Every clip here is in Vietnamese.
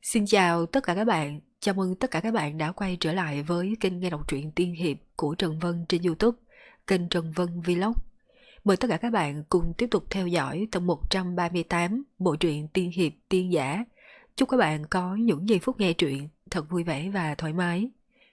Xin chào tất cả các bạn, chào mừng tất cả các bạn đã quay trở lại với kênh nghe đọc truyện tiên hiệp của Trần Vân trên YouTube, kênh Trần Vân Vlog. Mời tất cả các bạn cùng tiếp tục theo dõi tập 138 bộ truyện tiên hiệp tiên giả. Chúc các bạn có những giây phút nghe truyện thật vui vẻ và thoải mái.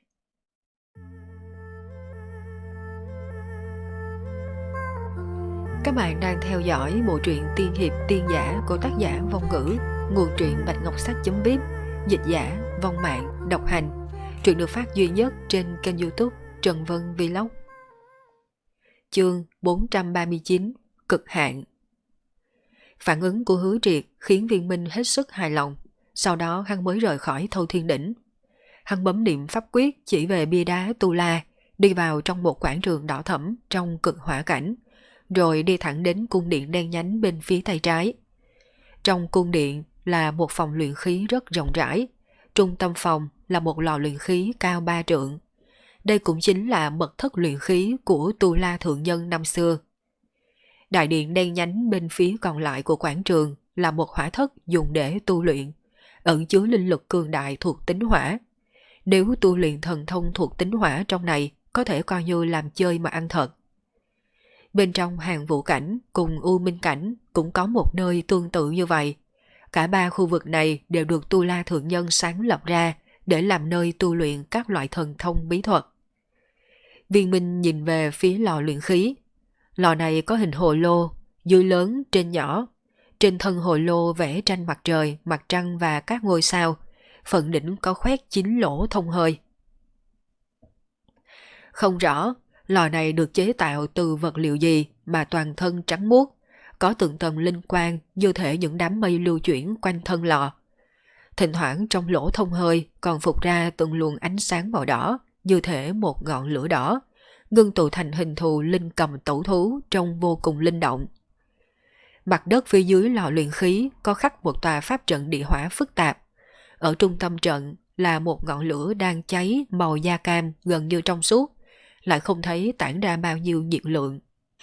Các bạn đang theo dõi bộ truyện tiên hiệp tiên giả của tác giả Vong Ngữ, nguồn truyện Bạch Ngọc Sách.vip, dịch giả Vong Mạng, độc hành. Truyện được phát duy nhất trên kênh YouTube Trần Vân Vlog. Chương 439, Cực hạn. Phản ứng của Hứa Triệt khiến Viên Minh hết sức hài lòng. Sau đó hắn mới rời khỏi Thâu Thiên Đỉnh. Hắn bấm niệm pháp quyết chỉ về bia đá Tu La, đi vào trong một quảng trường đỏ thẫm trong cực hỏa cảnh, rồi đi thẳng đến cung điện đen nhánh bên phía tay trái. Trong cung điện là một phòng luyện khí rất rộng rãi. Trung tâm phòng là một lò luyện khí cao 3 trượng. Đây cũng chính là mật thất luyện khí của Tu La Thượng Nhân năm xưa. Đại điện đen nhánh bên phía còn lại của quảng trường là một hỏa thất dùng để tu luyện, ẩn chứa linh lực cường đại thuộc tính hỏa. Nếu tu luyện thần thông thuộc tính hỏa trong này, có thể coi như làm chơi mà ăn thật. Bên trong Hàng Vũ Cảnh cùng U Minh Cảnh cũng có một nơi tương tự như vậy. Cả ba khu vực này đều được Tu La Thượng Nhân sáng lập ra để làm nơi tu luyện các loại thần thông bí thuật. Viên Minh nhìn về phía lò luyện khí. Lò này có hình hồ lô, dưới lớn trên nhỏ. Trên thân hồ lô vẽ tranh mặt trời, mặt trăng và các ngôi sao. Phần đỉnh có khoét 9 lỗ thông hơi. Không rõ lò này được chế tạo từ vật liệu gì mà toàn thân trắng muốt, có từng tầng linh quang như thể những đám mây lưu chuyển quanh thân lò. Thỉnh thoảng trong lỗ thông hơi còn phụt ra từng luồng ánh sáng màu đỏ như thể một ngọn lửa đỏ, ngưng tụ thành hình thù linh cầm tẩu thú trông vô cùng linh động. Mặt đất phía dưới lò luyện khí có khắc một tòa pháp trận địa hỏa phức tạp. Ở trung tâm trận là một ngọn lửa đang cháy màu da cam gần như trong suốt, lại không thấy tản ra bao nhiêu nhiệt lượng.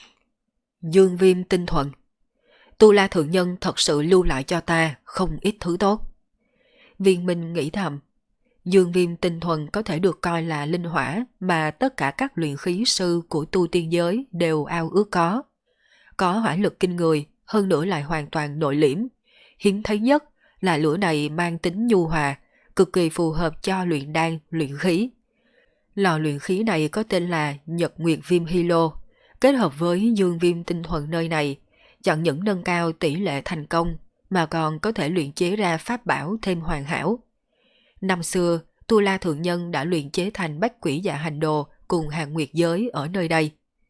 Dương viêm tinh thuần. Tu La Thượng Nhân thật sự lưu lại cho ta không ít thứ tốt. Viên Minh nghĩ thầm. Dương viêm tinh thuần có thể được coi là linh hỏa mà tất cả các luyện khí sư của tu tiên giới đều ao ước có. Có hỏa lực kinh người, hơn nữa lại hoàn toàn nội liễm. Hiếm thấy nhất là lửa này mang tính nhu hòa, cực kỳ phù hợp cho luyện đan, luyện khí. Lò luyện khí này có tên là Nhật Nguyệt Viêm Hy Lô, kết hợp với Dương Viêm Tinh Thuần nơi này, chẳng những nâng cao tỷ lệ thành công mà còn có thể luyện chế ra pháp bảo thêm hoàn hảo. Năm xưa, Tu La Thượng Nhân đã luyện chế thành Bách Quỷ Dạ Hành Đồ cùng Hàng Nguyệt Giới ở nơi đây.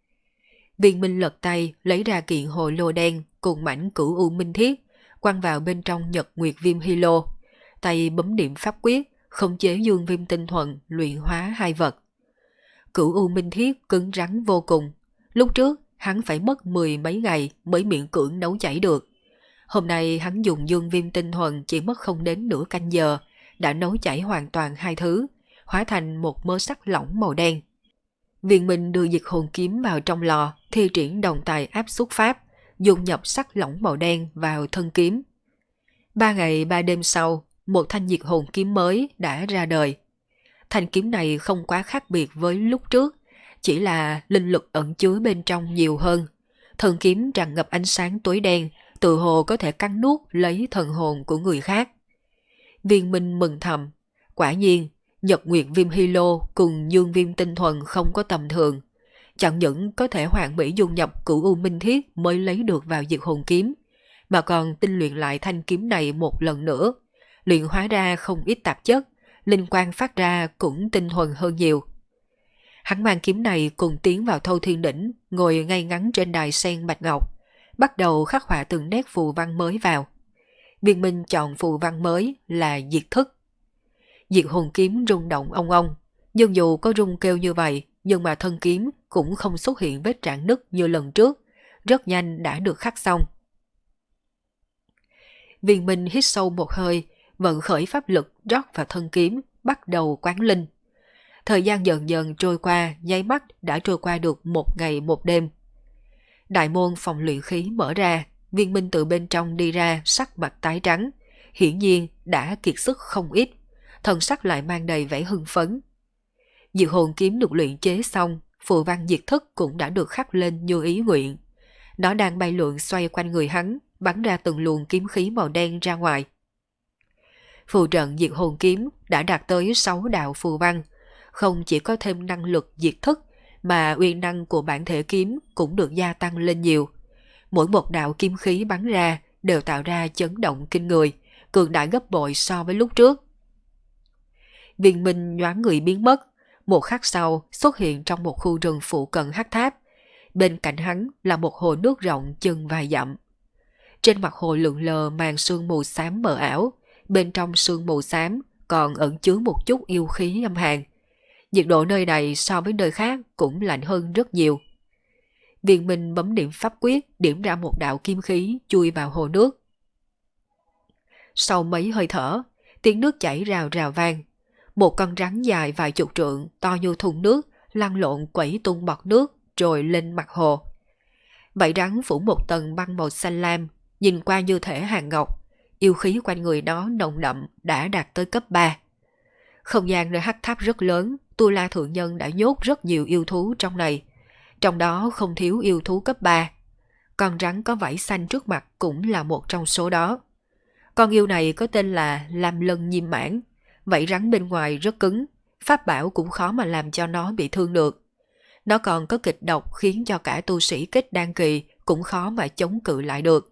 Viên Minh lật tay lấy ra kiện hồ lô đen cùng mảnh cửu u minh thiết, quăng vào bên trong Nhật Nguyệt Viêm Hy Lô, tay bấm niệm pháp quyết, khống chế Dương Viêm Tinh Thuần luyện hóa hai vật. Cửu u minh thiết cứng rắn vô cùng. Lúc trước hắn phải mất 10 mấy ngày mới miễn cưỡng nấu chảy được. Hôm nay hắn dùng Dương Viêm Tinh Thuần chỉ mất không đến nửa canh giờ, đã nấu chảy hoàn toàn hai thứ, hóa thành một mớ sắt lỏng màu đen. Viên Minh đưa diệt hồn kiếm vào trong lò, thi triển đồng tài áp xúc pháp, dung nhập sắt lỏng màu đen vào thân kiếm. 3 ngày 3 đêm sau, một thanh diệt hồn kiếm mới đã ra đời. Thanh kiếm này không quá khác biệt với lúc trước, chỉ là linh lực ẩn chứa bên trong nhiều hơn. Thân kiếm tràn ngập ánh sáng tối đen, tự hồ có thể cắn nuốt lấy thần hồn của người khác. Viên Minh mừng thầm, quả nhiên Nhật Nguyệt Viêm Hy Lô cùng Dương Viêm Tinh Thuần không có tầm thường, chẳng những có thể hoàn mỹ dung nhập cửu u minh thiết mới lấy được vào diệt hồn kiếm, mà còn tinh luyện lại thanh kiếm này một lần nữa, luyện hóa ra không ít tạp chất, linh quang phát ra cũng tinh thuần hơn nhiều. Hắn mang kiếm này cùng tiến vào Thâu Thiên Đỉnh, ngồi ngay ngắn trên đài sen bạch ngọc, bắt đầu khắc họa từng nét phù văn mới vào. Viên Minh chọn phù văn mới là diệt thức. Diệt hồn kiếm rung động ong ong, nhưng dù có rung kêu như vậy, nhưng mà thân kiếm cũng không xuất hiện vết rạn nứt như lần trước, rất nhanh đã được khắc xong. Viên Minh hít sâu một hơi, vận khởi pháp lực rót vào thân kiếm, bắt đầu quán linh. Thời gian dần dần trôi qua, nháy mắt đã trôi qua được 1 ngày 1 đêm. Đại môn phòng luyện khí mở ra, Viên Minh từ bên trong đi ra, sắc mặt tái trắng, hiển nhiên đã kiệt sức không ít, thần sắc lại mang đầy vẻ hưng phấn. Diệt hồn kiếm được luyện chế xong, phù văn diệt thức cũng đã được khắc lên như ý nguyện. Nó đang bay lượn xoay quanh người hắn, bắn ra từng luồng kiếm khí màu đen ra ngoài. Phù trận diệt hồn kiếm đã đạt tới 6 đạo phù văn, không chỉ có thêm năng lực diệt thức mà uy năng của bản thể kiếm cũng được gia tăng lên nhiều. Mỗi một đạo kiếm khí bắn ra đều tạo ra chấn động kinh người, cường đại gấp bội so với lúc trước. Viên Minh nhoáng người biến mất, một khắc sau xuất hiện trong một khu rừng phụ cận hắc tháp. Bên cạnh hắn là một hồ nước rộng chừng vài dặm. Trên mặt hồ lượn lờ màn sương mù xám mờ ảo, bên trong sương mù xám còn ẩn chứa một chút yêu khí âm hàn. Nhiệt độ nơi này so với nơi khác cũng lạnh hơn rất nhiều. Viên Minh bấm điểm pháp quyết, điểm ra một đạo kim khí chui vào hồ nước. Sau mấy hơi thở, tiếng nước chảy rào rào vang. Một con rắn dài vài chục trượng, to như thùng nước, lăn lộn quẩy tung bọt nước rồi lên mặt hồ. Bầy rắn phủ một tầng băng màu xanh lam, nhìn qua như thể hàng ngọc. Yêu khí quanh người nó nồng đậm đã đạt tới cấp 3. Không gian nơi hắc tháp rất lớn, Tu La Thượng Nhân đã nhốt rất nhiều yêu thú trong này. Trong đó không thiếu yêu thú cấp 3. Con rắn có vảy xanh trước mặt cũng là một trong số đó. Con yêu này có tên là Lam Lân Nhiêm Mãn. Vảy rắn bên ngoài rất cứng, pháp bảo cũng khó mà làm cho nó bị thương được. Nó còn có kịch độc khiến cho cả tu sĩ kết đan kỳ cũng khó mà chống cự lại được.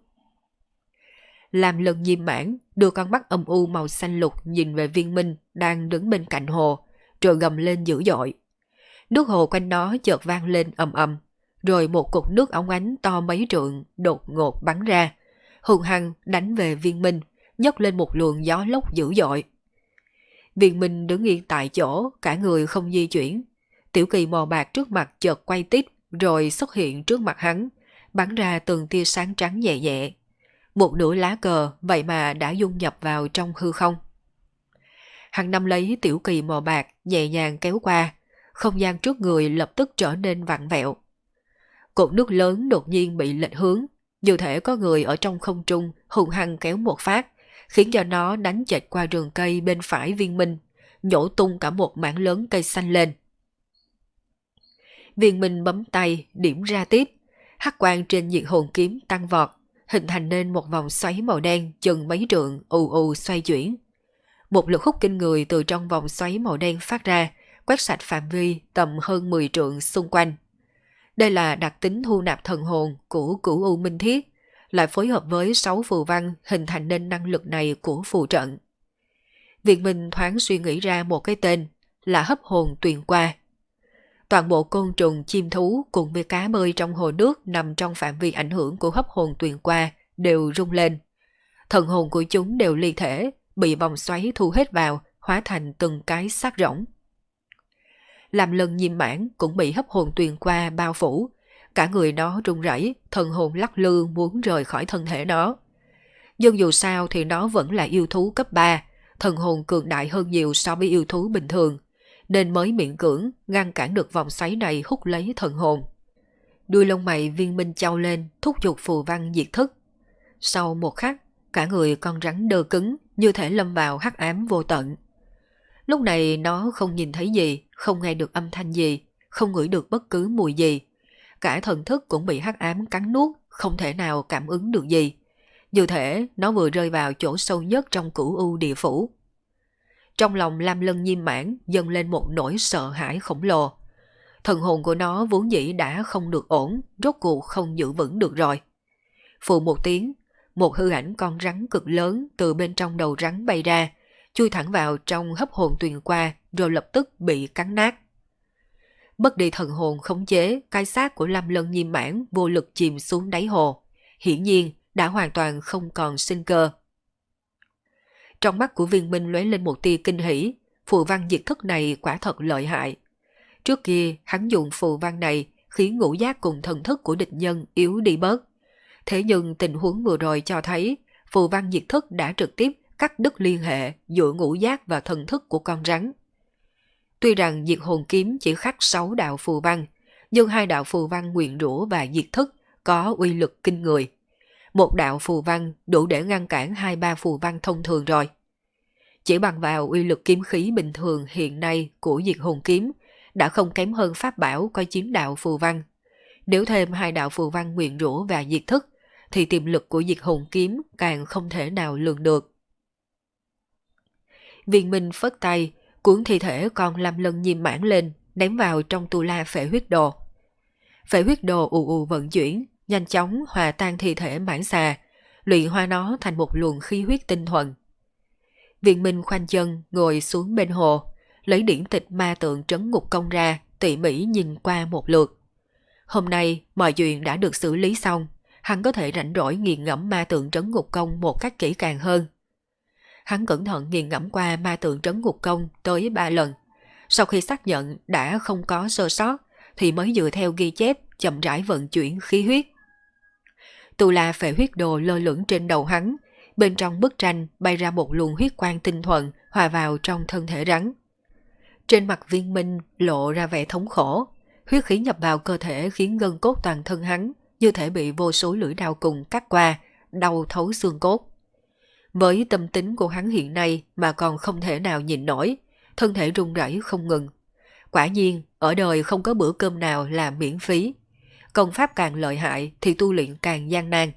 Lam Lân Nhiêm Mãn đưa con mắt âm u màu xanh lục nhìn về Viên Minh đang đứng bên cạnh hồ, rồi gầm lên dữ dội. Nước hồ quanh nó chợt vang lên ầm ầm, rồi một cục nước óng ánh to mấy trượng đột ngột bắn ra, hùng hăng đánh về Viên Minh, nhấc lên một luồng gió lốc dữ dội. Viên Minh đứng yên tại chỗ, cả người không di chuyển. Tiểu kỳ màu bạc trước mặt chợt quay tít rồi xuất hiện trước mặt hắn, bắn ra từng tia sáng trắng nhẹ nhẹ. Một nửa lá cờ vậy mà đã dung nhập vào trong hư không. Hắn nắm lấy tiểu kỳ màu bạc nhẹ nhàng kéo qua, không gian trước người lập tức trở nên vặn vẹo. Cột nước lớn đột nhiên bị lệch hướng, như thể có người ở trong không trung hùng hăng kéo một phát, khiến cho nó đánh chệch qua rừng cây bên phải Viên Minh, nhổ tung cả một mảng lớn cây xanh lên. Viên Minh bấm tay điểm ra tiếp, hắc quang trên diệt hồn kiếm tăng vọt, hình thành nên một vòng xoáy màu đen chừng mấy trượng ù ù xoay chuyển. Một lực hút kinh người từ trong vòng xoáy màu đen phát ra, quét sạch phạm vi tầm hơn 10 trượng xung quanh. Đây là đặc tính thu nạp thần hồn của Cửu U Minh Thiết, lại phối hợp với 6 phù văn hình thành nên năng lực này của phù trận. Viên Minh thoáng suy nghĩ ra một cái tên là hấp hồn tuyền qua. Toàn bộ côn trùng, chim thú cùng với cá bơi trong hồ nước nằm trong phạm vi ảnh hưởng của hấp hồn tuyền qua đều rung lên. Thần hồn của chúng đều ly thể, bị vòng xoáy thu hết vào, hóa thành từng cái xác rỗng. Lam Lân Nhiêm Mãn cũng bị hấp hồn tuyền qua bao phủ, cả người nó run rẩy, thần hồn lắc lư muốn rời khỏi thân thể nó. Nhưng dù sao thì nó vẫn là yêu thú cấp 3, thần hồn cường đại hơn nhiều so với yêu thú bình thường, nên mới miễn cưỡng ngăn cản được vòng xoáy này hút lấy thần hồn. Đuôi lông mày Viên Minh chau lên, thúc giục phù văn diệt thức. Sau một khắc, cả người con rắn đơ cứng, như thể lâm vào hắc ám vô tận. Lúc này nó không nhìn thấy gì, không nghe được âm thanh gì, không ngửi được bất cứ mùi gì. Cả thần thức cũng bị hắc ám cắn nuốt, không thể nào cảm ứng được gì. Như thể nó vừa rơi vào chỗ sâu nhất trong Cửu U địa phủ. Trong lòng Lam Lân Nhiêm Mãn dâng lên một nỗi sợ hãi khổng lồ. Thần hồn của nó vốn dĩ đã không được ổn, rốt cuộc không giữ vững được rồi. Phụ một tiếng, một hư ảnh con rắn cực lớn từ bên trong đầu rắn bay ra, chui thẳng vào trong hấp hồn tuyền qua rồi lập tức bị cắn nát. Mất đi thần hồn khống chế, cái xác của Lam Lân Nhiêm Mãn vô lực chìm xuống đáy hồ, hiển nhiên đã hoàn toàn không còn sinh cơ. Trong mắt của Viên Minh lóe lên một tia kinh hỉ, phù văn diệt thức này quả thật lợi hại. Trước kia hắn dùng phù văn này khiến ngũ giác cùng thần thức của địch nhân yếu đi bớt. Thế nhưng tình huống vừa rồi cho thấy phù văn diệt thức đã trực tiếp cắt đứt liên hệ giữa ngũ giác và thần thức của con rắn. Tuy rằng diệt hồn kiếm chỉ khắc 6 đạo phù văn, nhưng 2 đạo phù văn nguyền rủa và diệt thức có uy lực kinh người. một đạo phù văn đủ để ngăn cản 2-3 phù văn thông thường rồi. Chỉ bằng vào uy lực kiếm khí bình thường hiện nay của diệt hồn kiếm đã không kém hơn pháp bảo có 9 đạo phù văn. Nếu thêm 2 đạo phù văn nguyền rủa và diệt thức, thì tiềm lực của diệt hồn kiếm càng không thể nào lường được. Viên Minh phất tay, cuốn thi thể con Lam Lân Nhiêm Mãn lên, ném vào trong tu la phệ huyết đồ. Phệ huyết đồ ù ù vận chuyển, nhanh chóng hòa tan thi thể mãn xà, luyện hóa nó thành một luồng khí huyết tinh thuần. Viên Minh khoanh chân ngồi xuống bên hồ, lấy điển tịch ma tượng trấn ngục công ra, tỉ mỉ nhìn qua một lượt. Hôm nay mọi chuyện đã được xử lý xong, hắn có thể rảnh rỗi nghiền ngẫm ma tượng trấn ngục công một cách kỹ càng hơn. Hắn cẩn thận nghiền ngẫm qua ma tượng trấn ngục công tới 3 lần. Sau khi xác nhận đã không có sơ sót, thì mới dựa theo ghi chép chậm rãi vận chuyển khí huyết. Tu la phệ huyết đồ lơ lửng trên đầu hắn, bên trong bức tranh bay ra một luồng huyết quang tinh thuần hòa vào trong thân thể rắn. Trên mặt Viên Minh lộ ra vẻ thống khổ, huyết khí nhập vào cơ thể khiến gân cốt toàn thân hắn như thể bị vô số lưỡi dao cùng cắt qua, đau thấu xương cốt. Với tâm tính của hắn hiện nay mà còn không thể nào nhịn nổi, thân thể run rẩy không ngừng. Quả nhiên, ở đời không có bữa cơm nào là miễn phí. Công pháp càng lợi hại thì tu luyện càng gian nan.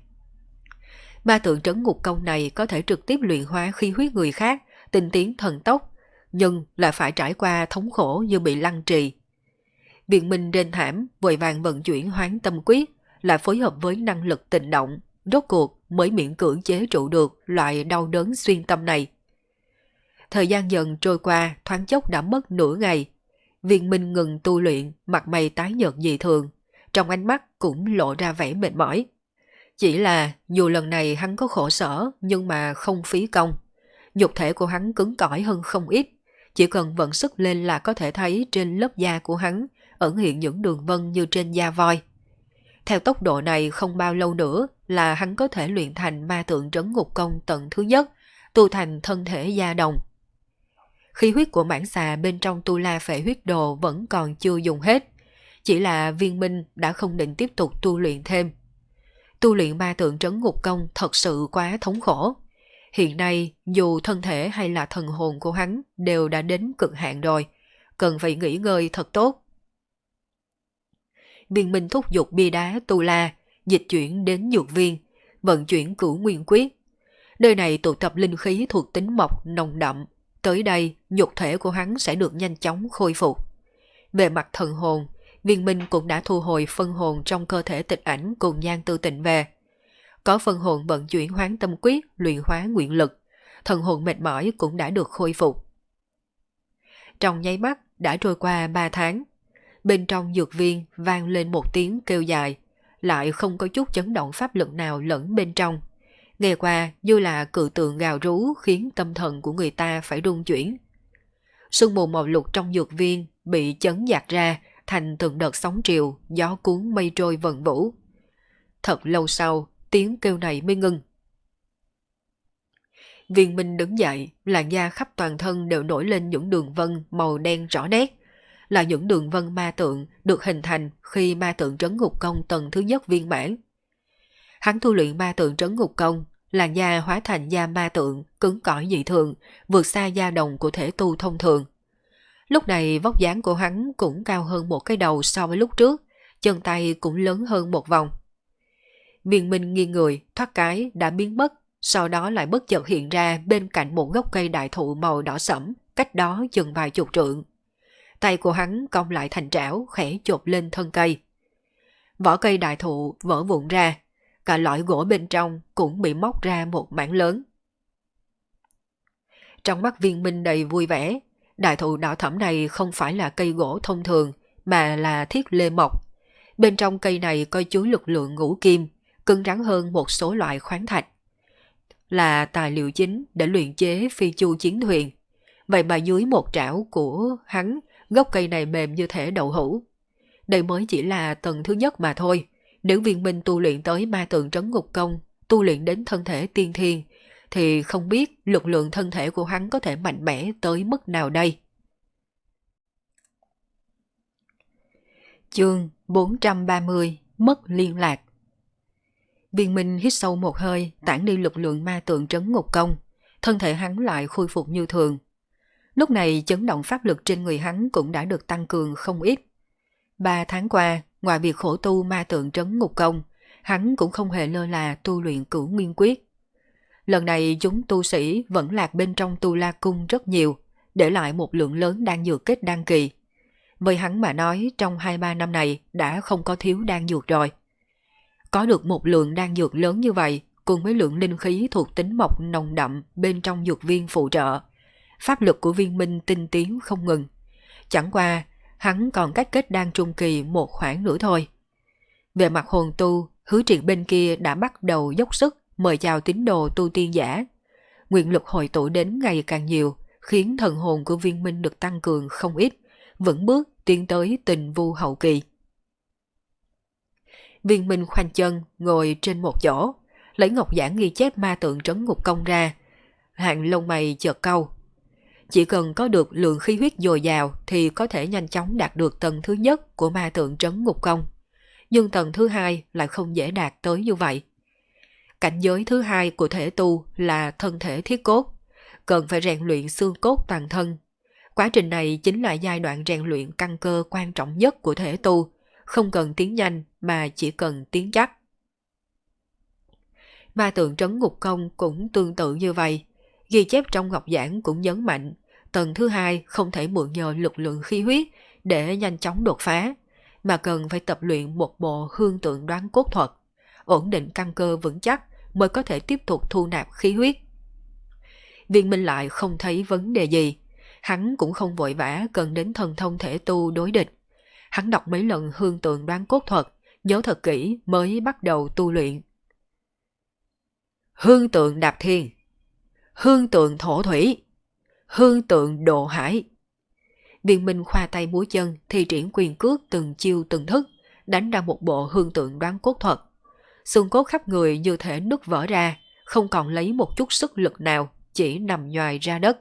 Ma tượng trấn ngục công này có thể trực tiếp luyện hóa khí huyết người khác, tinh tiến thần tốc, nhưng là phải trải qua thống khổ như bị lăng trì. Viên Minh rên thảm, vội vàng vận chuyển hoán tâm quyết, là phối hợp với năng lực tịnh động, rốt cuộc mới miễn cưỡng chế trụ được loại đau đớn xuyên tâm này. Thời gian dần trôi qua, thoáng chốc đã mất nửa ngày. Viên Minh ngừng tu luyện, mặt mày tái nhợt dị thường, trong ánh mắt cũng lộ ra vẻ mệt mỏi. Chỉ là dù lần này hắn có khổ sở nhưng mà không phí công. Nhục thể của hắn cứng cỏi hơn không ít, chỉ cần vận sức lên là có thể thấy trên lớp da của hắn ẩn hiện những đường vân như trên da voi. Theo tốc độ này không bao lâu nữa là hắn có thể luyện thành ma tượng trấn ngục công tầng thứ nhất, tu thành thân thể da đồng. Khí huyết của mãng xà bên trong tu la phệ huyết đồ vẫn còn chưa dùng hết, chỉ là Viên Minh đã không định tiếp tục tu luyện thêm. Tu luyện ma tượng trấn ngục công thật sự quá thống khổ. Hiện nay dù thân thể hay là thần hồn của hắn đều đã đến cực hạn rồi, cần phải nghỉ ngơi thật tốt. Viên Minh thúc giục bia đá tu la, dịch chuyển đến dược viên, vận chuyển cửu nguyên quyết. Nơi này tụ tập linh khí thuộc tính mộc nồng đậm, tới đây nhục thể của hắn sẽ được nhanh chóng khôi phục. Về mặt thần hồn, Viên Minh cũng đã thu hồi phân hồn trong cơ thể Tịch Ảnh cùng Nhan Tư Tịnh về. Có phân hồn vận chuyển hoán tâm quyết, luyện hóa nguyện lực, thần hồn mệt mỏi cũng đã được khôi phục. Trong nháy mắt đã trôi qua 3 tháng, bên trong dược viên vang lên một tiếng kêu dài, lại không có chút chấn động pháp lực nào lẫn bên trong. Nghe qua như là cự tượng gào rú khiến tâm thần của người ta phải rung chuyển. Sương mù màu lục trong dược viên bị chấn dạt ra thành từng đợt sóng triều, gió cuốn mây trôi vần vũ. Thật lâu sau, tiếng kêu này mới ngưng. Viên Minh đứng dậy, làn da khắp toàn thân đều nổi lên những đường vân màu đen rõ nét, là những đường vân ma tượng được hình thành khi ma tượng trấn ngục công tầng thứ nhất viên mãn. Hắn tu luyện ma tượng trấn ngục công, làn da hóa thành da ma tượng, cứng cỏi dị thường, vượt xa da đồng của thể tu thông thường. Lúc này vóc dáng của hắn cũng cao hơn một cái đầu so với lúc trước, chân tay cũng lớn hơn một vòng. Viên Minh nghiêng người, thoát cái đã biến mất, sau đó lại bất chợt hiện ra bên cạnh một gốc cây đại thụ màu đỏ sẫm, cách đó chừng vài chục trượng. Tay của hắn cong lại thành trảo, khẽ chộp lên thân cây. Vỏ cây đại thụ vỡ vụn ra, cả lõi gỗ bên trong cũng bị móc ra một mảng lớn. Trong mắt Viên Minh đầy vui vẻ, đại thụ đỏ thẫm này không phải là cây gỗ thông thường, mà là thiết lê mộc. Bên trong cây này có chứa lực lượng ngũ kim, cứng rắn hơn một số loại khoáng thạch. Là tài liệu chính để luyện chế phi chu chiến thuyền. Vậy mà dưới một trảo của hắn, gốc cây này mềm như thể đậu hũ. Đây mới chỉ là tầng thứ nhất mà thôi. Nếu Viên Minh tu luyện tới ma tượng trấn ngục công, tu luyện đến thân thể tiên thiên, thì không biết lực lượng thân thể của hắn có thể mạnh mẽ tới mức nào đây. Chương 430 Mất liên lạc. Viên Minh hít sâu một hơi, tản đi lực lượng ma tượng trấn ngục công. Thân thể hắn lại khôi phục như thường. Lúc này chấn động pháp lực trên người hắn cũng đã được tăng cường không ít. 3 tháng qua, ngoài việc khổ tu ma tượng trấn ngục công, hắn cũng không hề lơ là tu luyện Cửu Nguyên Quyết. Lần này chúng tu sĩ vẫn lạc bên trong Tu La Cung rất nhiều, để lại một lượng lớn đan dược kết đan kỳ. Với hắn mà nói, trong 2-3 năm này đã không có thiếu đan dược rồi. Có được một lượng đan dược lớn như vậy, cùng với lượng linh khí thuộc tính mộc nồng đậm bên trong dược viên phụ trợ, pháp lực của Viên Minh tinh tiến không ngừng. Chẳng qua, hắn còn cách kết đan trung kỳ một khoảng nữa thôi. Về mặt hồn tu, Hứa Triệt bên kia đã bắt đầu dốc sức mời chào tín đồ tu tiên giả. Nguyện lực hội tụ đến ngày càng nhiều, khiến thần hồn của Viên Minh được tăng cường không ít, vững bước tiến tới tình vu hậu kỳ. Viên Minh khoanh chân ngồi trên một chỗ, lấy ngọc giản ghi chép ma tượng trấn ngục công ra. Hàng lông mày chợt cau. Chỉ cần có được lượng khí huyết dồi dào thì có thể nhanh chóng đạt được tầng thứ nhất của ma tượng trấn ngục công. Nhưng tầng thứ hai lại không dễ đạt tới như vậy. Cảnh giới thứ hai của thể tu là thân thể thiết cốt, cần phải rèn luyện xương cốt toàn thân. Quá trình này chính là giai đoạn rèn luyện căn cơ quan trọng nhất của thể tu, không cần tiến nhanh mà chỉ cần tiến chắc. Ma tượng trấn ngục công cũng tương tự như vậy, ghi chép trong ngọc giảng cũng nhấn mạnh, tầng thứ hai không thể mượn nhờ lực lượng khí huyết để nhanh chóng đột phá, mà cần phải tập luyện một bộ hương tượng đoán cốt thuật, ổn định căn cơ vững chắc mới có thể tiếp tục thu nạp khí huyết. Viên Minh lại không thấy vấn đề gì, hắn cũng không vội vã cần đến thần thông thể tu đối địch. Hắn đọc mấy lần hương tượng đoán cốt thuật, nhớ thật kỹ mới bắt đầu tu luyện. Hương tượng đạp thiên, hương tượng thổ thủy, hương tượng độ hải. Viên Minh khoa tay múa chân thi triển quyền cước từng chiêu từng thức, đánh ra một bộ hương tượng đoán cốt thuật. Xương cốt khắp người như thể nứt vỡ ra, không còn lấy một chút sức lực nào, chỉ nằm nhoài ra đất.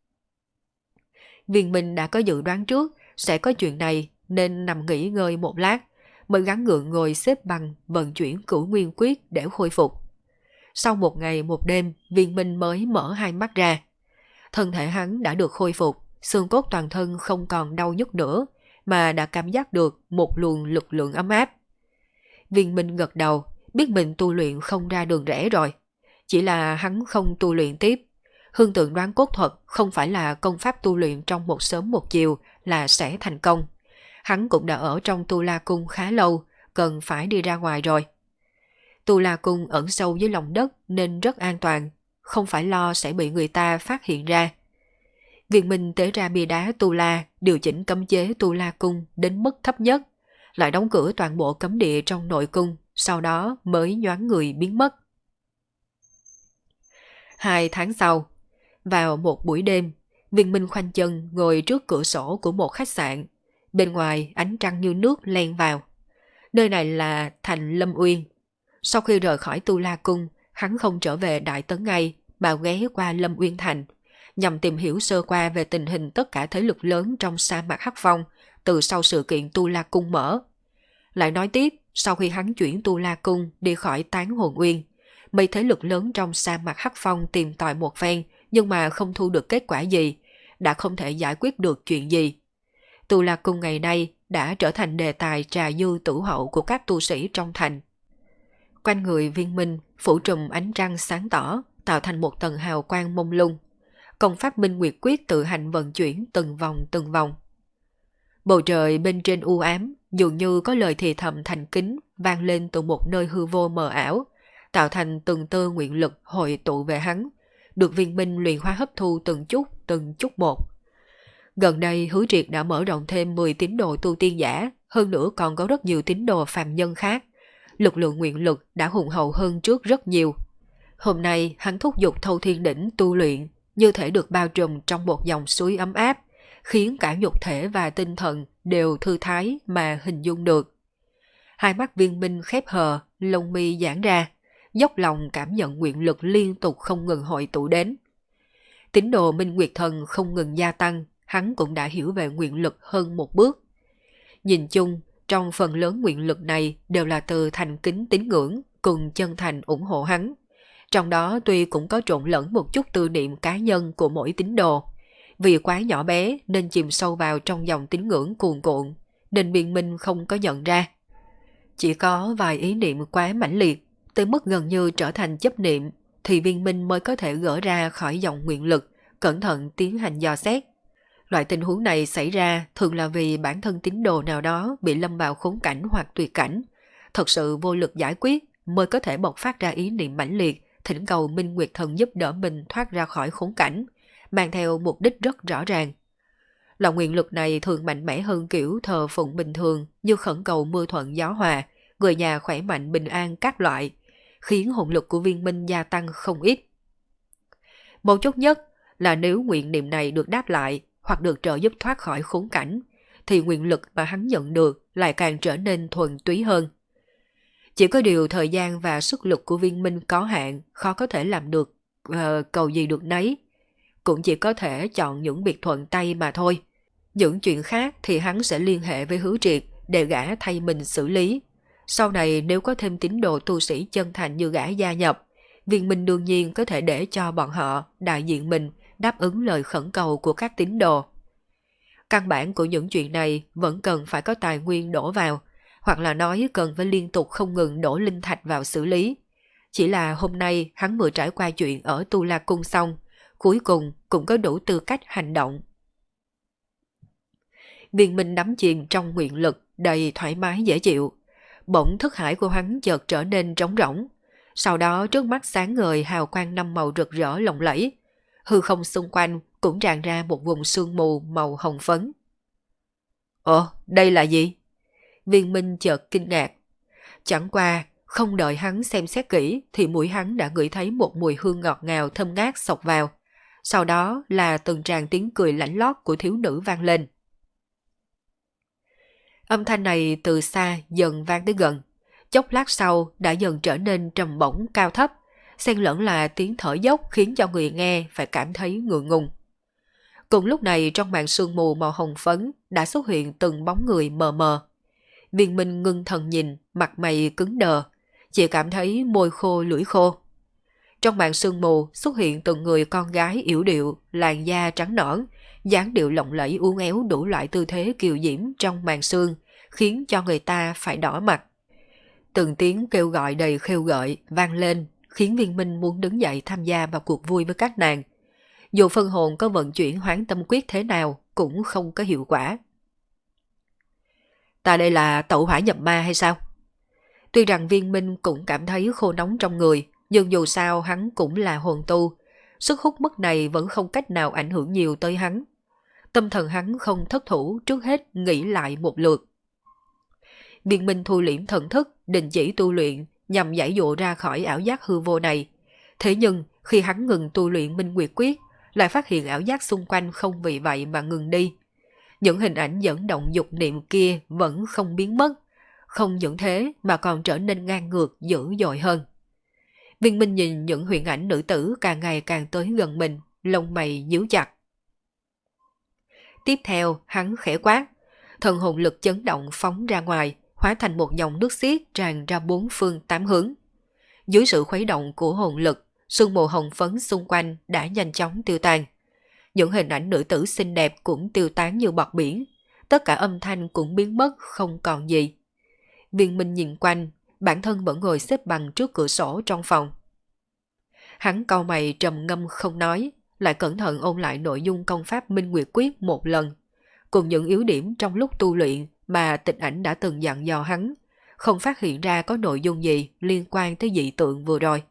Viên Minh đã có dự đoán trước sẽ có chuyện này nên nằm nghỉ ngơi một lát, mới gắng gượng ngồi xếp bằng vận chuyển Cửu Nguyên Quyết để khôi phục. Sau một ngày một đêm, Viên Minh mới mở hai mắt ra. Thân thể hắn đã được khôi phục, xương cốt toàn thân không còn đau nhức nữa, mà đã cảm giác được một luồng lực lượng ấm áp. Viên Minh gật đầu, biết mình tu luyện không ra đường rẽ rồi. Chỉ là hắn không tu luyện tiếp. Hương tượng đoán cốt thuật không phải là công pháp tu luyện trong một sớm một chiều là sẽ thành công. Hắn cũng đã ở trong Tu La Cung khá lâu, cần phải đi ra ngoài rồi. Tu La Cung ẩn sâu dưới lòng đất nên rất an toàn, không phải lo sẽ bị người ta phát hiện ra. Viên Minh tế ra bia đá Tu La, điều chỉnh cấm chế Tu La Cung đến mức thấp nhất, lại đóng cửa toàn bộ cấm địa trong nội cung, sau đó mới nhoáng người biến mất. 2 tháng sau, vào một buổi đêm, Viên Minh khoanh chân ngồi trước cửa sổ của một khách sạn. Bên ngoài ánh trăng như nước len vào. Nơi này là thành Lâm Uyên. Sau khi rời khỏi Tu La Cung, hắn không trở về Đại Tấn ngay, mà ghé qua Lâm Uyên Thành, nhằm tìm hiểu sơ qua về tình hình tất cả thế lực lớn trong sa mạc Hắc Phong từ sau sự kiện Tu La Cung mở. Lại nói tiếp, sau khi hắn chuyển Tu La Cung đi khỏi Tán Hồn Uyên, mấy thế lực lớn trong sa mạc Hắc Phong tìm tòi một phen nhưng mà không thu được kết quả gì, đã không thể giải quyết được chuyện gì. Tu La Cung ngày nay đã trở thành đề tài trà dư tử hậu của các tu sĩ trong thành. Quanh người Viên Minh phủ trùm ánh trăng sáng tỏ, tạo thành một tầng hào quang mông lung. Công pháp Minh Nguyệt Quyết tự hành vận chuyển từng vòng từng vòng. Bầu trời bên trên u ám dường như có lời thì thầm thành kính vang lên từ một nơi hư vô mờ ảo, tạo thành từng tơ nguyện lực hội tụ về hắn, được Viên Minh luyện hóa hấp thu từng chút một. Gần đây Hứa Triệt đã mở rộng thêm 10 tín đồ tu tiên giả, hơn nữa còn có rất nhiều tín đồ phàm nhân khác. Lực lượng nguyện lực đã hùng hậu hơn trước rất nhiều. Hôm nay hắn thúc giục Thâu Thiên Đỉnh tu luyện, như thể được bao trùm trong một dòng suối ấm áp, khiến cả nhục thể và tinh thần đều thư thái mà hình dung được. Hai mắt Viên Minh khép hờ, lông mi giãn ra, dốc lòng cảm nhận nguyện lực liên tục không ngừng hội tụ đến. Tín đồ Minh Nguyệt Thần không ngừng gia tăng, hắn cũng đã hiểu về nguyện lực hơn một bước. Nhìn chung, trong phần lớn nguyện lực này đều là từ thành kính tín ngưỡng, cùng chân thành ủng hộ hắn. Trong đó tuy cũng có trộn lẫn một chút tư niệm cá nhân của mỗi tín đồ. Vì quá nhỏ bé nên chìm sâu vào trong dòng tín ngưỡng cuồn cuộn, nên Viên Minh không có nhận ra. Chỉ có vài ý niệm quá mãnh liệt, tới mức gần như trở thành chấp niệm, thì Viên Minh mới có thể gỡ ra khỏi dòng nguyện lực, cẩn thận tiến hành dò xét. Loại tình huống này xảy ra thường là vì bản thân tín đồ nào đó bị lâm vào khốn cảnh hoặc tuyệt cảnh, thật sự vô lực giải quyết mới có thể bộc phát ra ý niệm mãnh liệt, thỉnh cầu Minh Nguyệt Thần giúp đỡ mình thoát ra khỏi khốn cảnh, mang theo mục đích rất rõ ràng. Loại nguyện lực này thường mạnh mẽ hơn kiểu thờ phụng bình thường như khẩn cầu mưa thuận gió hòa, người nhà khỏe mạnh bình an các loại, khiến hồn lực của Viên Minh gia tăng không ít. Mấu chốt nhất là nếu nguyện niệm này được đáp lại hoặc được trợ giúp thoát khỏi khốn cảnh, thì nguyện lực mà hắn nhận được lại càng trở nên thuần túy hơn. Chỉ có điều thời gian và sức lực của Viên Minh có hạn, khó có thể làm được cầu gì được nấy. Cũng chỉ có thể chọn những việc thuận tay mà thôi. Những chuyện khác thì hắn sẽ liên hệ với Hứa Triệt để gã thay mình xử lý. Sau này nếu có thêm tín đồ tu sĩ chân thành như gã gia nhập, Viên Minh đương nhiên có thể để cho bọn họ, đại diện mình, đáp ứng lời khẩn cầu của các tín đồ. Căn bản của những chuyện này vẫn cần phải có tài nguyên đổ vào, hoặc là nói cần phải liên tục không ngừng đổ linh thạch vào xử lý. Chỉ là hôm nay hắn vừa trải qua chuyện ở Tu La Cung xong, cuối cùng cũng có đủ tư cách hành động. Viên Minh đắm chìm trong nguyện lực đầy thoải mái dễ chịu. Bỗng thức hải của hắn chợt trở nên trống rỗng. Sau đó trước mắt sáng ngời hào quang năm màu rực rỡ lộng lẫy. Hư không xung quanh cũng tràn ra một vùng sương mù màu hồng phấn. Ồ, đây là gì? Viên Minh chợt kinh ngạc. Chẳng qua, không đợi hắn xem xét kỹ thì mũi hắn đã ngửi thấy một mùi hương ngọt ngào thơm ngát xộc vào. Sau đó là từng tràng tiếng cười lãnh lót của thiếu nữ vang lên. Âm thanh này từ xa dần vang tới gần. Chốc lát sau đã dần trở nên trầm bổng cao thấp, xen lẫn là tiếng thở dốc khiến cho người nghe phải cảm thấy ngượng ngùng. Cùng lúc này trong màn sương mù màu hồng phấn đã xuất hiện từng bóng người mờ mờ. Viên Minh ngưng thần nhìn, mặt mày cứng đờ, chỉ cảm thấy môi khô lưỡi khô. Trong màn sương mù xuất hiện từng người con gái yểu điệu, làn da trắng nõn, dáng điệu lộng lẫy uốn éo đủ loại tư thế kiều diễm trong màn sương, khiến cho người ta phải đỏ mặt. Từng tiếng kêu gọi đầy khêu gợi vang lên, khiến Viên Minh muốn đứng dậy tham gia vào cuộc vui với các nàng. Dù phân hồn có vận chuyển hoán tâm quyết thế nào cũng không có hiệu quả. Ta đây là tẩu hỏa nhập ma hay sao? Tuy rằng Viên Minh cũng cảm thấy khô nóng trong người, nhưng dù sao hắn cũng là hồn tu, sức hút mức này vẫn không cách nào ảnh hưởng nhiều tới hắn. Tâm thần hắn không thất thủ, trước hết nghĩ lại một lượt. Viên Minh thu liễm thần thức, đình chỉ tu luyện nhằm giải dụ ra khỏi ảo giác hư vô này. Thế nhưng khi hắn ngừng tu luyện Minh Nguyệt Quyết, lại phát hiện ảo giác xung quanh không vì vậy mà ngừng đi. Những hình ảnh dẫn động dục niệm kia vẫn không biến mất, không những thế mà còn trở nên ngang ngược dữ dội hơn. Viên Minh nhìn những huyền ảnh nữ tử càng ngày càng tới gần mình, lông mày nhíu chặt. Tiếp theo hắn khẽ quát, thần hồn lực chấn động phóng ra ngoài, hóa thành một dòng nước xiết tràn ra bốn phương tám hướng. Dưới sự khuấy động của hồn lực, sương mù hồng phấn xung quanh đã nhanh chóng tiêu tan. Những hình ảnh nữ tử xinh đẹp cũng tiêu tán như bọt biển, tất cả âm thanh cũng biến mất không còn gì. Viên Minh nhìn quanh, bản thân vẫn ngồi xếp bằng trước cửa sổ trong phòng. Hắn cau mày trầm ngâm không nói, lại cẩn thận ôn lại nội dung công pháp Minh Nguyệt Quyết một lần, cùng những yếu điểm trong lúc tu luyện mà Tịch Ảnh đã từng dặn dò hắn, không phát hiện ra có nội dung gì liên quan tới dị tượng vừa rồi.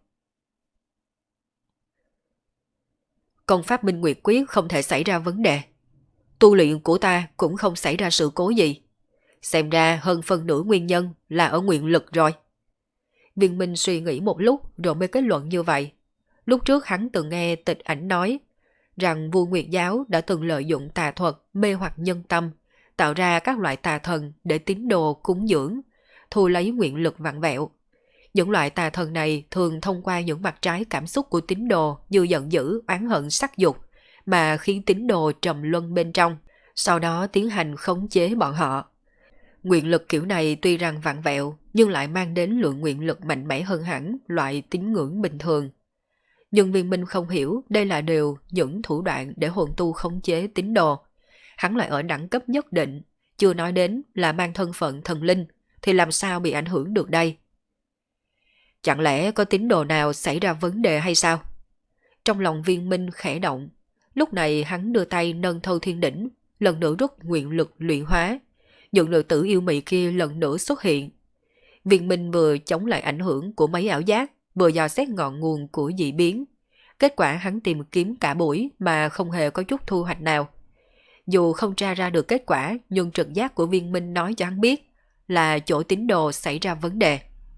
Công pháp Minh Nguyệt Quyết không thể xảy ra vấn đề. Tu luyện của ta cũng không xảy ra sự cố gì. Xem ra hơn phân nửa nguyên nhân là ở nguyện lực rồi. Viên Minh suy nghĩ một lúc rồi mới kết luận như vậy. Lúc trước hắn từng nghe Tịch Ảnh nói rằng vua Nguyệt Giáo đã từng lợi dụng tà thuật mê hoặc nhân tâm, tạo ra các loại tà thần để tín đồ cúng dưỡng, thu lấy nguyện lực vặn vẹo. Những loại tà thần này thường thông qua những mặt trái cảm xúc của tín đồ như giận dữ, oán hận, sắc dục, mà khiến tín đồ trầm luân bên trong, sau đó tiến hành khống chế bọn họ. Nguyện lực kiểu này tuy rằng vặn vẹo, nhưng lại mang đến lượng nguyện lực mạnh mẽ hơn hẳn loại tín ngưỡng bình thường. Nhưng Viên Minh không hiểu đây là đều những thủ đoạn để hồn tu khống chế tín đồ. Hắn lại ở đẳng cấp nhất định, chưa nói đến là mang thân phận thần linh, thì làm sao bị ảnh hưởng được đây? Chẳng lẽ có tín đồ nào xảy ra vấn đề hay sao? Trong lòng Viên Minh khẽ động, lúc này hắn đưa tay nâng Thâu Thiên Đỉnh, lần nữa rút nguyện lực luyện hóa, những nữ tử yêu mị kia lần nữa xuất hiện. Viên Minh vừa chống lại ảnh hưởng của mấy ảo giác, vừa dò xét ngọn nguồn của dị biến. Kết quả hắn tìm kiếm cả buổi mà không hề có chút thu hoạch nào. Dù không tra ra được kết quả, nhưng trực giác của Viên Minh nói cho hắn biết là chỗ tín đồ xảy ra vấn đề.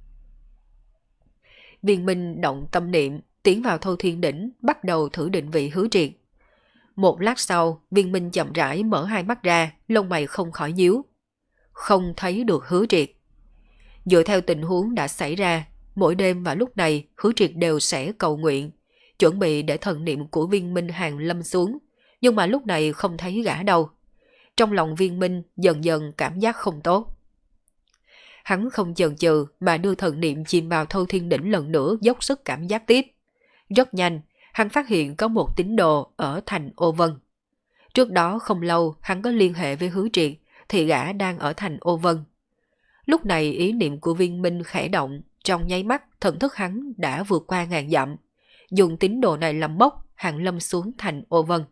Viên Minh động tâm niệm, tiến vào Thâu Thiên Đỉnh, bắt đầu thử định vị Hứa Triệt. Một lát sau, Viên Minh chậm rãi mở hai mắt ra, lông mày không khỏi nhíu. Không thấy được Hứa Triệt. Dựa theo tình huống đã xảy ra, mỗi đêm và lúc này Hứa Triệt đều sẽ cầu nguyện, chuẩn bị để thần niệm của Viên Minh hàng lâm xuống, nhưng mà lúc này không thấy gã đâu. Trong lòng Viên Minh dần dần cảm giác không tốt. Hắn không chần chừ mà đưa thần niệm chìm vào Thâu Thiên Đỉnh lần nữa, dốc sức cảm giác tiếp. Rất nhanh, hắn phát hiện có một tín đồ ở thành Ô Vân. Trước đó không lâu hắn có liên hệ với Hứa Triệt, thì gã đang ở thành Ô Vân. Lúc này ý niệm của Viên Minh khẽ động, trong nháy mắt thần thức hắn đã vượt qua ngàn dặm, dùng tín đồ này làm mốc hàng lâm xuống thành Ô Vân.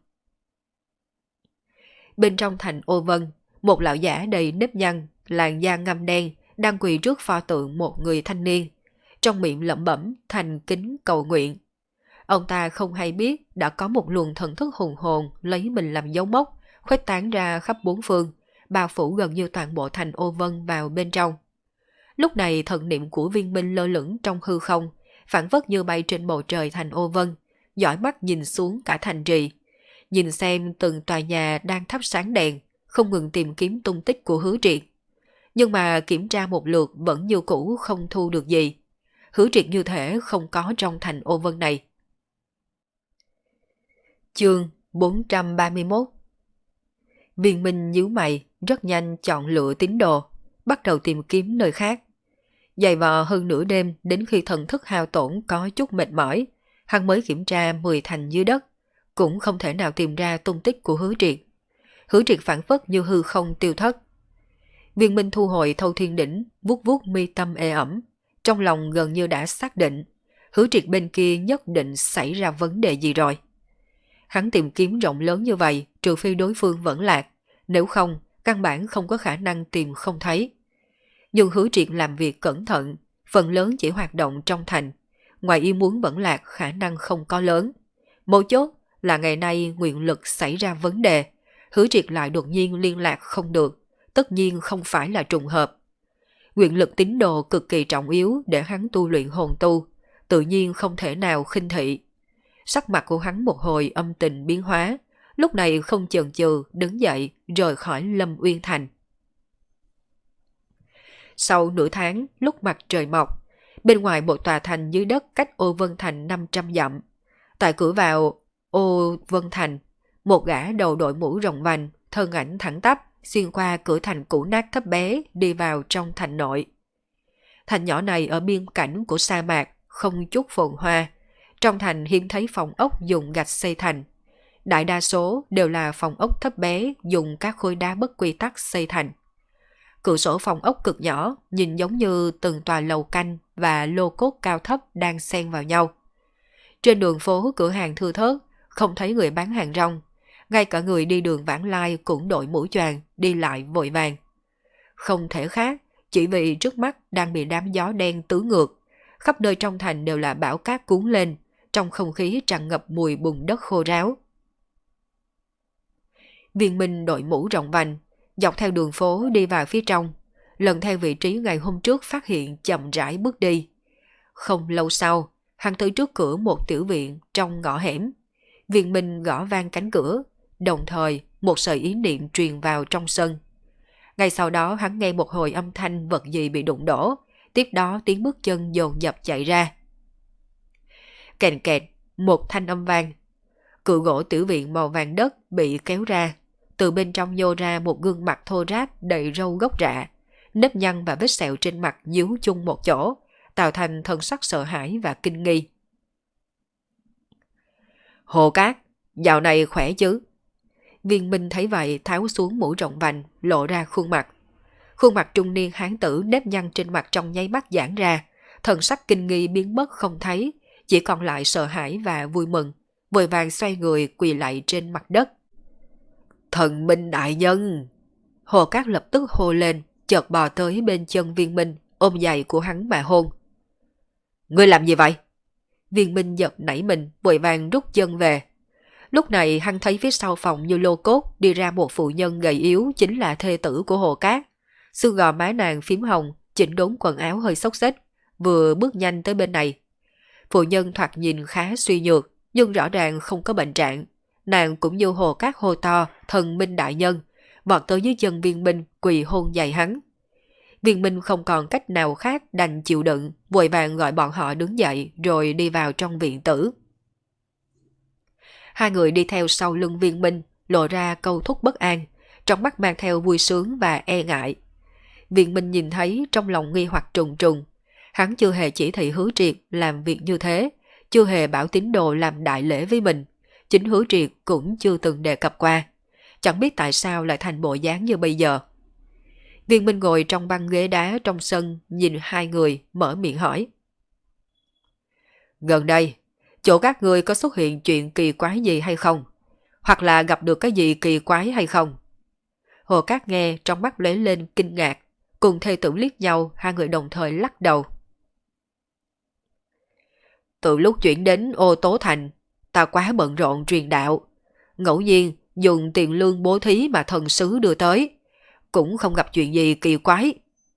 Bên trong thành Ô Vân, một lão giả đầy nếp nhăn, làn da ngăm đen đang quỳ trước pho tượng một người thanh niên, trong miệng lẩm bẩm thành kính cầu nguyện. Ông ta không hay biết đã có một luồng thần thức hùng hồn lấy mình làm dấu mốc, khuếch tán ra khắp bốn phương, bao phủ gần như toàn bộ thành Ô Vân vào bên trong. Lúc này thần niệm của Viên Minh lơ lửng trong hư không, phảng phất như bay trên bầu trời thành Ô Vân, dõi mắt nhìn xuống cả thành trì, nhìn xem từng tòa nhà đang thắp sáng đèn, không ngừng tìm kiếm tung tích của Hứa Triệt. Nhưng mà kiểm tra một lượt vẫn như cũ không thu được gì. Hứa Triệt như thể không có trong thành Ô Vân này. Chương 431. Viên Minh nhíu mày, rất nhanh chọn lựa tín đồ, bắt đầu tìm kiếm nơi khác. Dày vò hơn nửa đêm, đến khi thần thức hao tổn có chút mệt mỏi, hắn mới kiểm tra 10 thành dưới đất, cũng không thể nào tìm ra tung tích của Hứa Triệt. Hứa Triệt phản phất như hư không tiêu thất. Viên Minh thu hồi Thâu Thiên Đỉnh, vuốt vuốt mi tâm ê ẩm, trong lòng gần như đã xác định, Hứa Triệt bên kia nhất định xảy ra vấn đề gì rồi. Hắn tìm kiếm rộng lớn như vậy, trừ phi đối phương vẫn lạc, nếu không, căn bản không có khả năng tìm không thấy. Nhưng Hứa Triệt làm việc cẩn thận, phần lớn chỉ hoạt động trong thành, ngoài ý muốn vẫn lạc khả năng không có lớn. Mấu chốt là ngày nay nguyện lực xảy ra vấn đề, Hứa Triệt lại đột nhiên liên lạc không được, tất nhiên không phải là trùng hợp. Nguyện lực tín đồ cực kỳ trọng yếu để hắn tu luyện hồn tu, tự nhiên không thể nào khinh thị. Sắc mặt của hắn một hồi âm tình biến hóa, lúc này không chần chừ đứng dậy rời khỏi Lâm Uyên Thành. Sau nửa tháng, lúc mặt trời mọc, bên ngoài một tòa thành dưới đất cách Ô Vân Thành 500 dặm. Tại cửa vào Ô Vân Thành, một gã đầu đội mũ rộng vành, thân ảnh thẳng tắp, xuyên qua cửa thành cũ nát thấp bé đi vào trong thành nội. Thành nhỏ này ở biên cảnh của sa mạc, không chút phồn hoa. Trong thành hiếm thấy phòng ốc dùng gạch xây thành. Đại đa số đều là phòng ốc thấp bé dùng các khối đá bất quy tắc xây thành. Cửa sổ phòng ốc cực nhỏ, nhìn giống như từng tòa lầu canh và lô cốt cao thấp đang xen vào nhau. Trên đường phố cửa hàng thưa thớt, không thấy người bán hàng rong. Ngay cả người đi đường vãng lai cũng đội mũ choàng đi lại vội vàng. Không thể khác, chỉ vì trước mắt đang bị đám gió đen tứ ngược. Khắp nơi trong thành đều là bão cát cuốn lên, trong không khí tràn ngập mùi bùn đất khô ráo. Viên Minh đội mũ rộng vành, dọc theo đường phố đi vào phía trong, lần theo vị trí ngày hôm trước phát hiện chậm rãi bước đi. Không lâu sau, hắn tới trước cửa một tiểu viện trong ngõ hẻm. Viên Minh gõ vang cánh cửa, đồng thời một sợi ý niệm truyền vào trong sân. Ngay sau đó hắn nghe một hồi âm thanh vật gì bị đụng đổ, tiếp đó tiếng bước chân dồn dập chạy ra. Kèn kẹt, một thanh âm vang. Cửa gỗ tiểu viện màu vàng đất bị kéo ra, từ bên trong nhô ra một gương mặt thô ráp đầy râu gốc rạ, nếp nhăn và vết sẹo trên mặt díu chung một chỗ, tạo thành thân sắc sợ hãi và kinh nghi. Hồ Cát, dạo này khỏe chứ? Viên Minh thấy vậy tháo xuống mũ rộng vành, lộ ra khuôn mặt. Khuôn mặt trung niên hán tử nếp nhăn trên mặt trong nháy mắt giãn ra, thần sắc kinh nghi biến mất không thấy, chỉ còn lại sợ hãi và vui mừng, vội vàng xoay người quỳ lạy trên mặt đất. Thần Minh đại nhân! Hồ Cát lập tức hô lên, chợt bò tới bên chân Viên Minh, ôm giày của hắn mà hôn. Ngươi làm gì vậy? Viên Minh giật nảy mình, vội vàng rút chân về. Lúc này hắn thấy phía sau phòng như lô cốt đi ra một phụ nhân gầy yếu, chính là thê tử của Hồ Cát. Xương gò má nàng phím hồng, chỉnh đốn quần áo hơi xốc xếch, vừa bước nhanh tới bên này. Phụ nhân thoạt nhìn khá suy nhược, nhưng rõ ràng không có bệnh trạng. Nàng cũng như Hồ Cát hô to, thần Minh đại nhân, vọt tới dưới chân Viên Minh quỳ hôn giày hắn. Viên Minh không còn cách nào khác đành chịu đựng, vội vàng gọi bọn họ đứng dậy rồi đi vào trong viện tử. Hai người đi theo sau lưng Viên Minh, lộ ra câu thúc bất an, trong mắt mang theo vui sướng và e ngại. Viên Minh nhìn thấy trong lòng nghi hoặc trùng trùng. Hắn chưa hề chỉ thị Hứa Triệt làm việc như thế, chưa hề bảo tín đồ làm đại lễ với mình. Chính Hứa Triệt cũng chưa từng đề cập qua. Chẳng biết tại sao lại thành bộ dáng như bây giờ. Viên Minh ngồi trong băng ghế đá trong sân, nhìn hai người, mở miệng hỏi. Gần đây, chỗ các ngươi có xuất hiện chuyện kỳ quái gì hay không? Hoặc là gặp được cái gì kỳ quái hay không? Hồ Cát nghe trong mắt lóe lên kinh ngạc, cùng thê tử liếc nhau, hai người đồng thời lắc đầu. Từ lúc chuyển đến Ô Tố Thành, ta quá bận rộn truyền đạo. Ngẫu nhiên dùng tiền lương bố thí mà thần sứ đưa tới, cũng không gặp chuyện gì kỳ quái.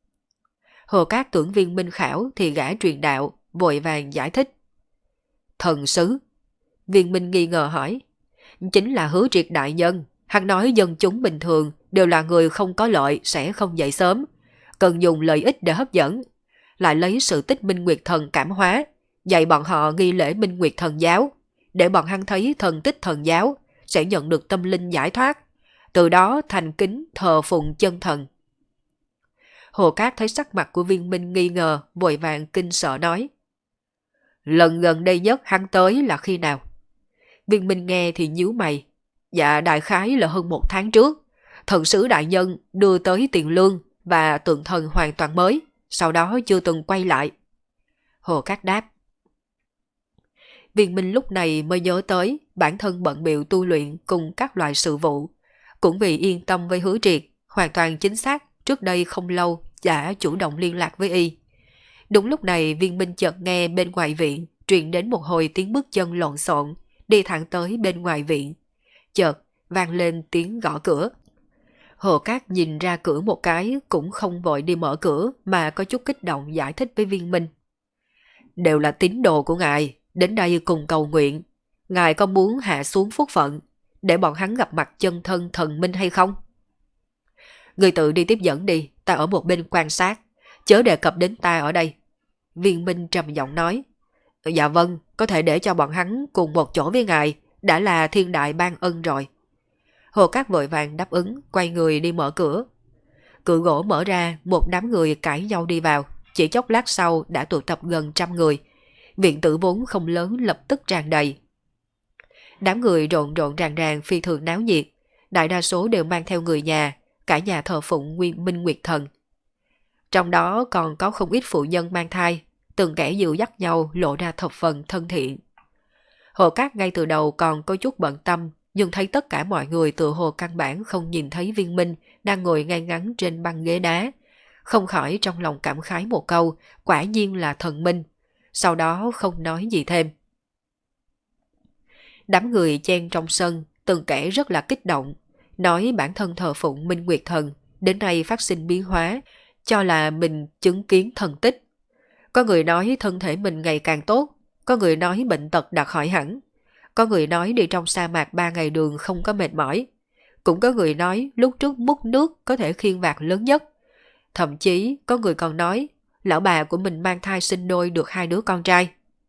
Hồ Cát tưởng Viên Minh khảo thì gã truyền đạo, vội vàng giải thích. Thần sứ? Viên Minh nghi ngờ hỏi. Chính là Hứa Triệt đại nhân, hắn nói dân chúng bình thường đều là người không có lợi sẽ không dậy sớm, cần dùng lợi ích để hấp dẫn, lại lấy sự tích Minh Nguyệt Thần cảm hóa, dạy bọn họ nghi lễ Minh Nguyệt Thần giáo, để bọn hắn thấy thần tích thần giáo, sẽ nhận được tâm linh giải thoát, từ đó thành kính thờ phụng chân thần. Hồ Cát thấy sắc mặt của Viên Minh nghi ngờ, vội vàng kinh sợ nói. Lần gần đây nhất hắn tới là khi nào? Viên Minh nghe thì nhíu mày. Dạ đại khái là hơn 1 tháng trước, thần sứ đại nhân đưa tới tiền lương và tượng thần hoàn toàn mới, sau đó chưa từng quay lại. Hồ Cát đáp. Viên Minh lúc này mới nhớ tới bản thân bận bịu tu luyện cùng các loại sự vụ, cũng vì yên tâm với Hứa Triệt, hoàn toàn chính xác trước đây không lâu đã chủ động liên lạc với y. Đúng lúc này Viên Minh chợt nghe bên ngoài viện truyền đến một hồi tiếng bước chân lộn xộn, đi thẳng tới bên ngoài viện. Chợt vang lên tiếng gõ cửa. Hồ Cát nhìn ra cửa một cái, cũng không vội đi mở cửa mà có chút kích động giải thích với Viên Minh. Đều là tín đồ của ngài, đến đây cùng cầu nguyện. Ngài có muốn hạ xuống phúc phận, để bọn hắn gặp mặt chân thân thần minh hay không? Người tự đi tiếp dẫn đi, ta ở một bên quan sát, chớ đề cập đến ta ở đây. Viên Minh trầm giọng nói. Dạ vâng, có thể để cho bọn hắn cùng một chỗ với ngài, đã là thiên đại ban ân rồi. Hồ Cát vội vàng đáp ứng, quay người đi mở cửa. Cửa gỗ mở ra, một đám người cãi nhau đi vào, chỉ chốc lát sau đã tụ tập gần 100 người. Viện tử vốn không lớn lập tức tràn đầy. Đám người rộn rộn ràng ràng phi thường náo nhiệt, đại đa số đều mang theo người nhà, cả nhà thờ phụng Nguyên Minh Nguyệt Thần. Trong đó còn có không ít phụ nhân mang thai, từng kẻ dìu dắt nhau lộ ra thập phần thân thiện. Hồ Cát ngay từ đầu còn có chút bận tâm, nhưng thấy tất cả mọi người tự hồ căn bản không nhìn thấy Viên Minh đang ngồi ngay ngắn trên băng ghế đá, không khỏi trong lòng cảm khái một câu, quả nhiên là thần minh, sau đó không nói gì thêm. Đám người chen trong sân, từng kẻ rất là kích động, nói bản thân thờ phụng Minh Nguyệt Thần, đến nay phát sinh biến hóa, cho là mình chứng kiến thần tích. Có người nói thân thể mình ngày càng tốt, có người nói bệnh tật đã khỏi hẳn, có người nói đi trong sa mạc 3 ngày đường không có mệt mỏi, cũng có người nói lúc trước múc nước có thể khiêng vạc lớn nhất. Thậm chí có người còn nói lão bà của mình mang thai sinh đôi được 2 đứa con trai.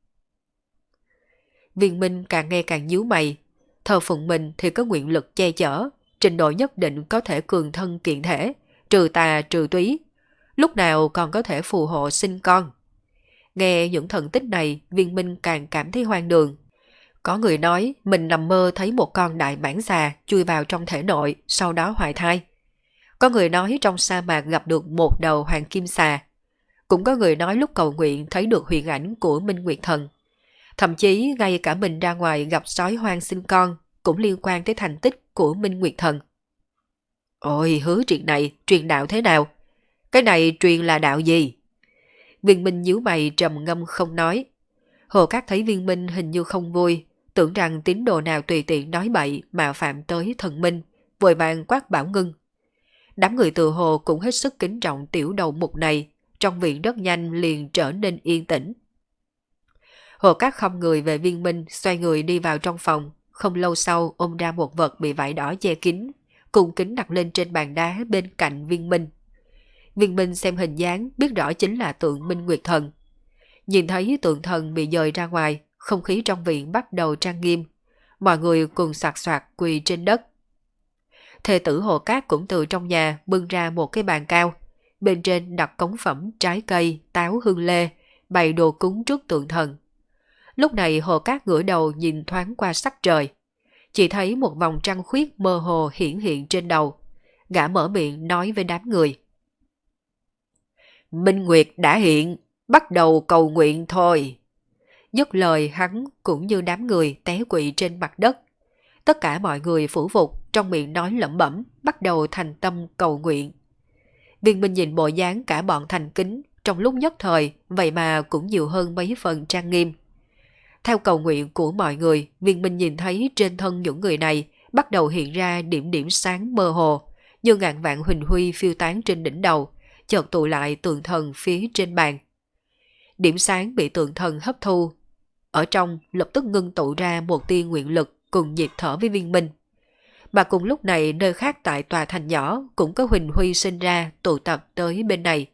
Viên Minh càng nghe càng nhíu mày, thờ phụng mình thì có nguyện lực che chở, trình độ nhất định có thể cường thân kiện thể, trừ tà trừ túy. lúc nào còn có thể phù hộ sinh con. Nghe những thần tích này, Viên Minh càng cảm thấy hoang đường. Có người nói mình nằm mơ thấy một con đại mãng xà chui vào trong thể nội, sau đó hoài thai. Có người nói trong sa mạc gặp được một đầu hoàng kim xà. Cũng có người nói lúc cầu nguyện thấy được huyền ảnh của Minh Nguyệt Thần. Thậm chí ngay cả mình ra ngoài gặp sói hoang sinh con cũng liên quan tới thành tích của Minh Nguyệt Thần. Ôi, Hứa Triệt này truyền đạo thế nào? Cái này truyền là đạo gì? Viên Minh nhíu mày trầm ngâm không nói. Hồ Cát thấy Viên Minh hình như không vui, tưởng rằng tín đồ nào tùy tiện nói bậy mà phạm tới thần minh, vội vàng quát bảo ngưng. Đám người từ hồ cũng hết sức kính trọng tiểu đầu mục này, trong viện rất nhanh liền trở nên yên tĩnh. Hồ Cát không người về Viên Minh, xoay người đi vào trong phòng, không lâu sau ôm ra một vật bị vải đỏ che kín, cùng kính đặt lên trên bàn đá bên cạnh Viên Minh. Viên Minh xem hình dáng biết rõ chính là tượng Minh Nguyệt Thần. Nhìn thấy tượng thần bị dời ra ngoài, không khí trong viện bắt đầu trang nghiêm. Mọi người cùng soạt soạt quỳ trên đất. Thê tử Hồ Cát cũng từ trong nhà bưng ra một cái bàn cao. Bên trên đặt cống phẩm trái cây, táo hương lê, bày đồ cúng trước tượng thần. Lúc này Hồ Cát ngửa đầu nhìn thoáng qua sắc trời. Chỉ thấy một vòng trăng khuyết mơ hồ hiển hiện trên đầu. Gã mở miệng nói với đám người. Minh Nguyệt đã hiện, bắt đầu cầu nguyện thôi. Dứt lời hắn cũng như đám người té quỵ trên mặt đất. Tất cả mọi người phủ phục, trong miệng nói lẩm bẩm, bắt đầu thành tâm cầu nguyện. Viên Minh nhìn bộ dáng cả bọn thành kính, trong lúc nhất thời, vậy mà cũng nhiều hơn mấy phần trang nghiêm. Theo cầu nguyện của mọi người, Viên Minh nhìn thấy trên thân những người này bắt đầu hiện ra điểm điểm sáng mơ hồ, như ngàn vạn huỳnh huy phiêu tán trên đỉnh đầu, chợt tụ lại tượng thần phía trên bàn. Điểm sáng bị tượng thần hấp thu, ở trong lập tức ngưng tụ ra một tia nguyện lực cùng nhịp thở với Viên Minh. Mà cùng lúc này nơi khác tại tòa thành nhỏ cũng có huỳnh huy sinh ra tụ tập tới bên này.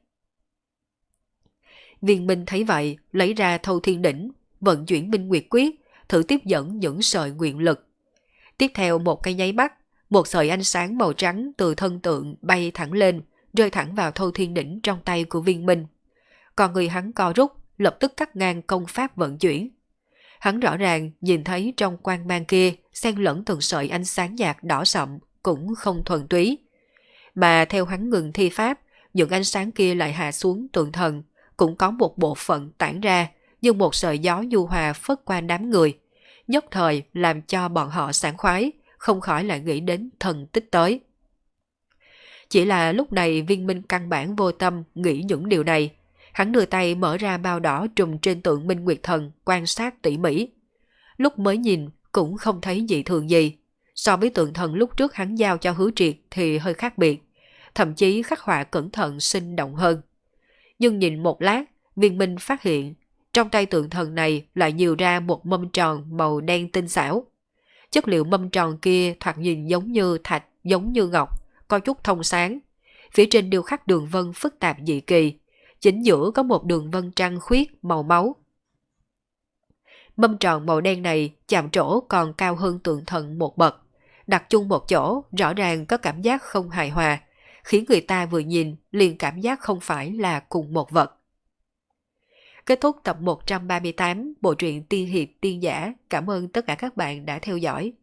Viên Minh thấy vậy, lấy ra Thâu Thiên Đỉnh, vận chuyển Minh Nguyệt Quyết, thử tiếp dẫn những sợi nguyện lực. Tiếp theo một cái nháy mắt, một sợi ánh sáng màu trắng từ thân tượng bay thẳng lên, rơi thẳng vào Thâu Thiên Đỉnh trong tay của Viên Minh. Còn người hắn co rút, lập tức cắt ngang công pháp vận chuyển. Hắn rõ ràng nhìn thấy trong quang mang kia xen lẫn từng sợi ánh sáng nhạt đỏ sậm, cũng không thuần túy. Mà theo hắn ngừng thi pháp, những ánh sáng kia lại hạ xuống tượng thần, cũng có một bộ phận tản ra, như một sợi gió nhu hòa phất qua đám người, nhất thời làm cho bọn họ sảng khoái, không khỏi lại nghĩ đến thần tích tới. Chỉ là lúc này Viên Minh căn bản vô tâm nghĩ những điều này. Hắn đưa tay mở ra bao đỏ trùm trên tượng Minh Nguyệt Thần, quan sát tỉ mỉ. Lúc mới nhìn cũng không thấy dị thường gì. So với tượng thần lúc trước hắn giao cho Hứa Triệt thì hơi khác biệt, thậm chí khắc họa cẩn thận sinh động hơn. Nhưng nhìn một lát, Viên Minh phát hiện trong tay tượng thần này lại nhiều ra một mâm tròn màu đen tinh xảo. Chất liệu mâm tròn kia thoạt nhìn giống như thạch, giống như ngọc, có chút thông sáng. Phía trên điêu khắc đường vân phức tạp dị kỳ, chính giữa có một đường vân trăng khuyết màu máu. Mâm tròn màu đen này chạm trổ còn cao hơn tượng thần một bậc, đặt chung một chỗ rõ ràng có cảm giác không hài hòa, khiến người ta vừa nhìn liền cảm giác không phải là cùng một vật. Kết thúc tập 138 bộ truyện Tiên Hiệp Tiên Giả. Cảm ơn tất cả các bạn đã theo dõi.